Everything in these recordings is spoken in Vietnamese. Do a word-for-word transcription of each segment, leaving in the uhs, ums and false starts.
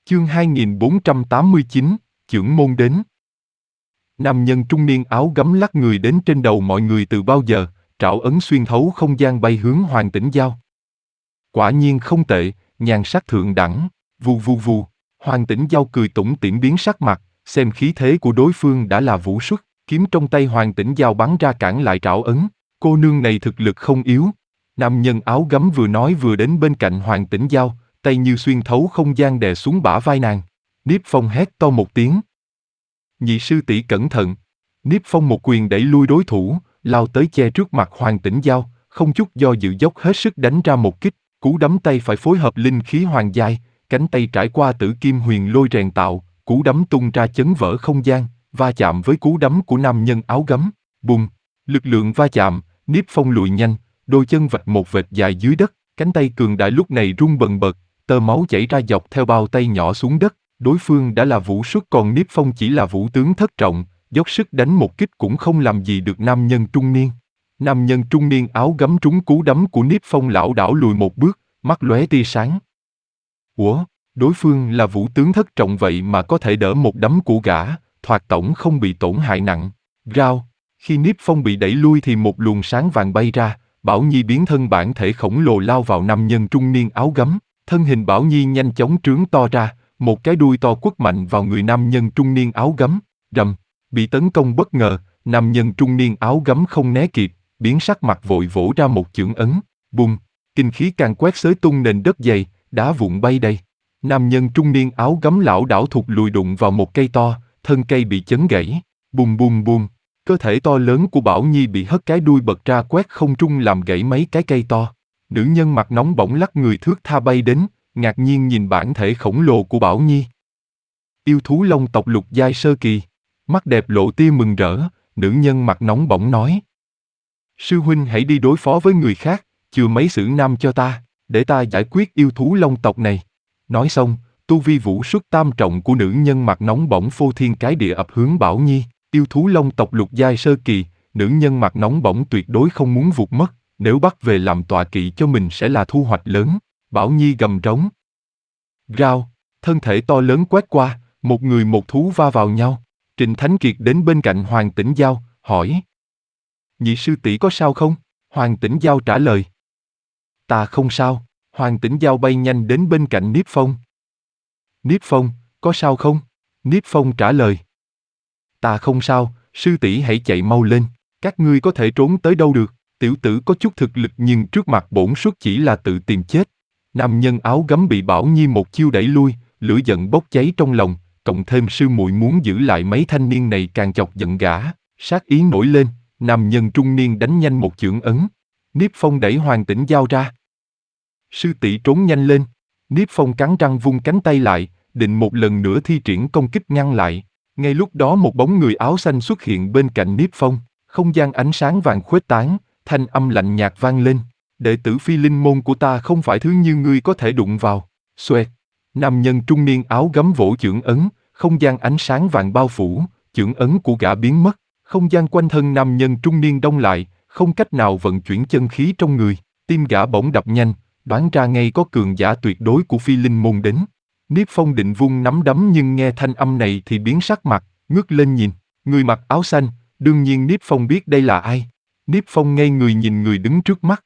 Chương hai nghìn bốn trăm tám mươi chín, chưởng môn đến. Nam nhân trung niên áo gấm lắc người đến trên đầu mọi người từ bao giờ, trảo ấn xuyên thấu không gian bay hướng Hoàng Tĩnh Giao. Quả nhiên không tệ, nhan sắc thượng đẳng, vù vù vù. Hoàng Tĩnh Giao cười tủm tỉm biến sắc mặt, xem khí thế của đối phương đã là vũ xuất, kiếm trong tay Hoàng Tĩnh Giao bắn ra cản lại trảo ấn. Cô nương này thực lực không yếu. Nam nhân áo gấm vừa nói vừa đến bên cạnh Hoàng Tĩnh Giao, tay như xuyên thấu không gian đè xuống bả vai nàng. Niếp Phong hét to một tiếng. Nhị sư tỷ cẩn thận. Niếp Phong một quyền đẩy lui đối thủ, lao tới che trước mặt Hoàng Tĩnh Giao, không chút do dự dốc hết sức đánh ra một kích. Cú đấm tay phải phối hợp linh khí hoàng giai, cánh tay trải qua tử kim huyền lôi rèn tạo, cú đấm tung ra chấn vỡ không gian, va chạm với cú đấm của nam nhân áo gấm. Bùng! Lực lượng va chạm, Niếp Phong lùi nhanh, đôi chân vạch một vệt dài dưới đất, cánh tay cường đại lúc này rung bần bật, tơ máu chảy ra dọc theo bao tay nhỏ xuống đất. Đối phương đã là vũ xuất còn Niếp Phong chỉ là vũ tướng thất trọng, dốc sức đánh một kích cũng không làm gì được nam nhân trung niên. Nam nhân trung niên áo gấm trúng cú đấm của Niếp Phong lảo đảo lùi một bước, mắt lóe tia sáng. Ủa, đối phương là vũ tướng thất trọng vậy mà có thể đỡ một đấm của gã, thoạt tổng không bị tổn hại nặng. Rao, khi Niếp Phong bị đẩy lui thì một luồng sáng vàng bay ra, Bảo Nhi biến thân bản thể khổng lồ lao vào nam nhân trung niên áo gấm. Thân hình Bảo Nhi nhanh chóng trướng to ra, một cái đuôi to quất mạnh vào người nam nhân trung niên áo gấm. Rầm, bị tấn công bất ngờ, nam nhân trung niên áo gấm không né kịp, biến sắc mặt vội vỗ ra một chưởng ấn. Bùng, kinh khí càng quét xới tung nền đất dày, đá vụn bay đầy. Nam nhân trung niên áo gấm lảo đảo thụt lùi đụng vào một cây to, thân cây bị chấn gãy. Bùng bùng bùng, cơ thể to lớn của Bảo Nhi bị hất cái đuôi bật ra quét không trung làm gãy mấy cái cây to. Nữ nhân mặt nóng bỏng lắc người thước tha bay đến, ngạc nhiên nhìn bản thể khổng lồ của Bảo Nhi. Yêu thú long tộc lục giai sơ kỳ, mắt đẹp lộ tia mừng rỡ, nữ nhân mặt nóng bỏng nói. Sư huynh hãy đi đối phó với người khác, chừa mấy sử nam cho ta, để ta giải quyết yêu thú long tộc này. Nói xong, tu vi vũ xuất tam trọng của nữ nhân mặt nóng bỏng phô thiên cái địa ập hướng Bảo Nhi. Yêu thú long tộc lục giai sơ kỳ, nữ nhân mặt nóng bỏng tuyệt đối không muốn vụt mất, nếu bắt về làm tọa kỵ cho mình sẽ là thu hoạch lớn. Bảo Nhi gầm rống. Rao, thân thể to lớn quét qua, một người một thú va vào nhau. Trịnh Thánh Kiệt đến bên cạnh Hoàng Tĩnh Giao, hỏi. Nhị sư tỷ có sao không? Hoàng Tĩnh Giao trả lời. Ta không sao. Hoàng Tĩnh Giao bay nhanh đến bên cạnh Niếp Phong. Niếp Phong, có sao không? Niếp Phong trả lời. Ta không sao, sư tỷ hãy chạy mau lên, các ngươi có thể trốn tới đâu được, tiểu tử có chút thực lực nhưng trước mặt bổn xuất chỉ là tự tìm chết. Nam nhân áo gấm bị Bảo Nhi một chiêu đẩy lui, lửa giận bốc cháy trong lòng, cộng thêm sư muội muốn giữ lại mấy thanh niên này càng chọc giận gã, sát ý nổi lên, nam nhân trung niên đánh nhanh một chưởng ấn. Niếp Phong đẩy Hoàng Tĩnh Giao ra. Sư tỷ trốn nhanh lên. Niếp Phong cắn răng vung cánh tay lại, định một lần nữa thi triển công kích ngăn lại. Ngay lúc đó một bóng người áo xanh xuất hiện bên cạnh Niếp Phong, không gian ánh sáng vàng khuếch tán, thanh âm lạnh nhạt vang lên. Đệ tử Phi Linh môn của ta không phải thứ như ngươi có thể đụng vào. Xoẹt, nam nhân trung niên áo gấm vỗ chưởng ấn, không gian ánh sáng vàng bao phủ, chưởng ấn của gã biến mất, không gian quanh thân nam nhân trung niên đông lại, không cách nào vận chuyển chân khí trong người, tim gã bỗng đập nhanh, đoán ra ngay có cường giả tuyệt đối của Phi Linh môn đến. Niếp Phong định vung nắm đấm nhưng nghe thanh âm này thì biến sắc mặt, ngước lên nhìn, người mặc áo xanh, đương nhiên Niếp Phong biết đây là ai. Niếp Phong ngây người nhìn người đứng trước mắt.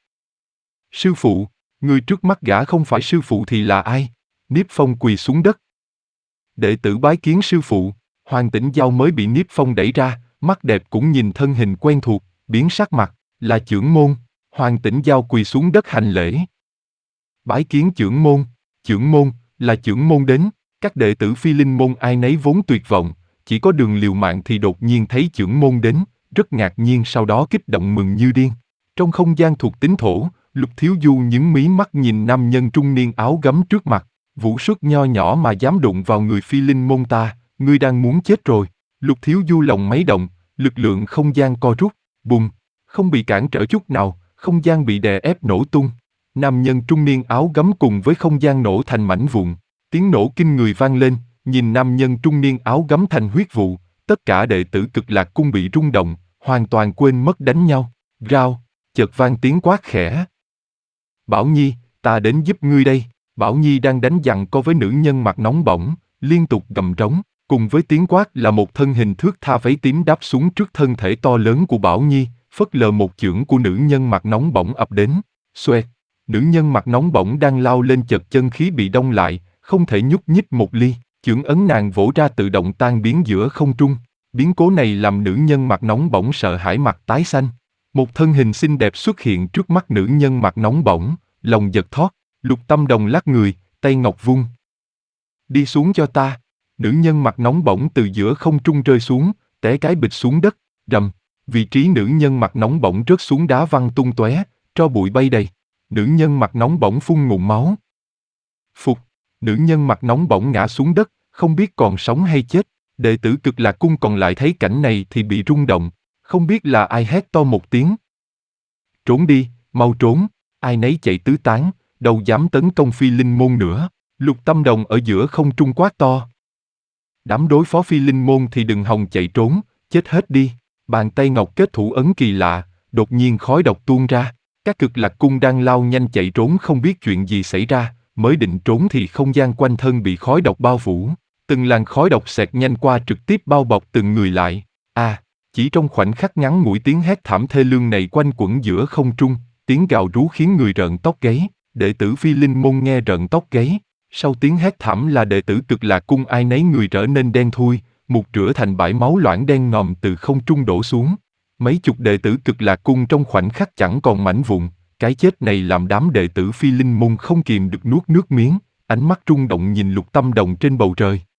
Sư phụ, người trước mắt gã không phải sư phụ thì là ai? Niếp Phong quỳ xuống đất. Đệ tử bái kiến sư phụ. Hoàng Tĩnh Giao mới bị Niếp Phong đẩy ra, mắt đẹp cũng nhìn thân hình quen thuộc, biến sắc mặt, là chưởng môn. Hoàng Tĩnh Giao quỳ xuống đất hành lễ. Bái kiến chưởng môn, chưởng môn, là chưởng môn đến. Các đệ tử Phi Linh môn ai nấy vốn tuyệt vọng, chỉ có Đường liều mạng thì đột nhiên thấy chưởng môn đến, rất ngạc nhiên sau đó kích động mừng như điên. Trong không gian thuộc tính thổ, Lục Thiếu Du nhướng mí mắt nhìn nam nhân trung niên áo gấm trước mặt, vũ xuất nho nhỏ mà dám đụng vào người Phi Linh môn ta, ngươi đang muốn chết rồi. Lục Thiếu Du lòng máy động, lực lượng không gian co rút, bùng, không bị cản trở chút nào, không gian bị đè ép nổ tung. Nam nhân trung niên áo gấm cùng với không gian nổ thành mảnh vụn, tiếng nổ kinh người vang lên, nhìn nam nhân trung niên áo gấm thành huyết vụ, tất cả đệ tử Cực Lạc cung bị rung động, hoàn toàn quên mất đánh nhau. Rao, chợt vang tiếng quát khẽ. Bảo Nhi, ta đến giúp ngươi đây. Bảo Nhi đang đánh giằng co với nữ nhân mặt nóng bỏng, liên tục gầm trống, cùng với tiếng quát là một thân hình thướt tha váy tím đáp xuống trước thân thể to lớn của Bảo Nhi, phất lờ một chưởng của nữ nhân mặt nóng bỏng ập đến. Xoẹt, nữ nhân mặt nóng bỏng đang lao lên chợt chân khí bị đông lại, không thể nhúc nhích một ly, chưởng ấn nàng vỗ ra tự động tan biến giữa không trung. Biến cố này làm nữ nhân mặt nóng bỏng sợ hãi mặt tái xanh. Một thân hình xinh đẹp xuất hiện trước mắt nữ nhân mặt nóng bỏng, lòng giật thót, Lục Tâm Đồng lắc người, tay ngọc vung. Đi xuống cho ta. Nữ nhân mặt nóng bỏng từ giữa không trung rơi xuống, té cái bịch xuống đất, rầm. Vị trí nữ nhân mặt nóng bỏng rớt xuống đá văng tung tóe, tro bụi bay đầy. Nữ nhân mặt nóng bỏng phun ngụm máu. Phục, nữ nhân mặt nóng bỏng ngã xuống đất, không biết còn sống hay chết. Đệ tử Cực Lạc Cung còn lại thấy cảnh này thì bị rung động, không biết là ai hét to một tiếng. Trốn đi, mau trốn, ai nấy chạy tứ tán, đâu dám tấn công Phi Linh Môn nữa. Lục Tâm Đồng ở giữa không trung quát to. Đám đối phó Phi Linh Môn thì đừng hòng chạy trốn, chết hết đi. Bàn tay ngọc kết thủ ấn kỳ lạ, đột nhiên khói độc tuôn ra. Các Cực Lạc Cung đang lao nhanh chạy trốn không biết chuyện gì xảy ra, mới định trốn thì không gian quanh thân bị khói độc bao phủ. Từng làn khói độc xẹt nhanh qua trực tiếp bao bọc từng người lại. À, chỉ trong khoảnh khắc ngắn ngủi tiếng hét thảm thê lương này quanh quẩn giữa không trung, tiếng gào rú khiến người rợn tóc gáy. Đệ tử Phi Linh Môn nghe rợn tóc gáy. Sau tiếng hét thảm là đệ tử Cực Lạc Cung ai nấy người trở nên đen thui, mục rửa thành bãi máu loãng đen ngòm từ không trung đổ xuống. Mấy chục đệ tử Cực Lạc Cung trong khoảnh khắc chẳng còn mảnh vụn. Cái chết này làm đám đệ tử Phi Linh Môn không kìm được nuốt nước miếng, ánh mắt rung động nhìn Lục Tâm Đồng trên bầu trời.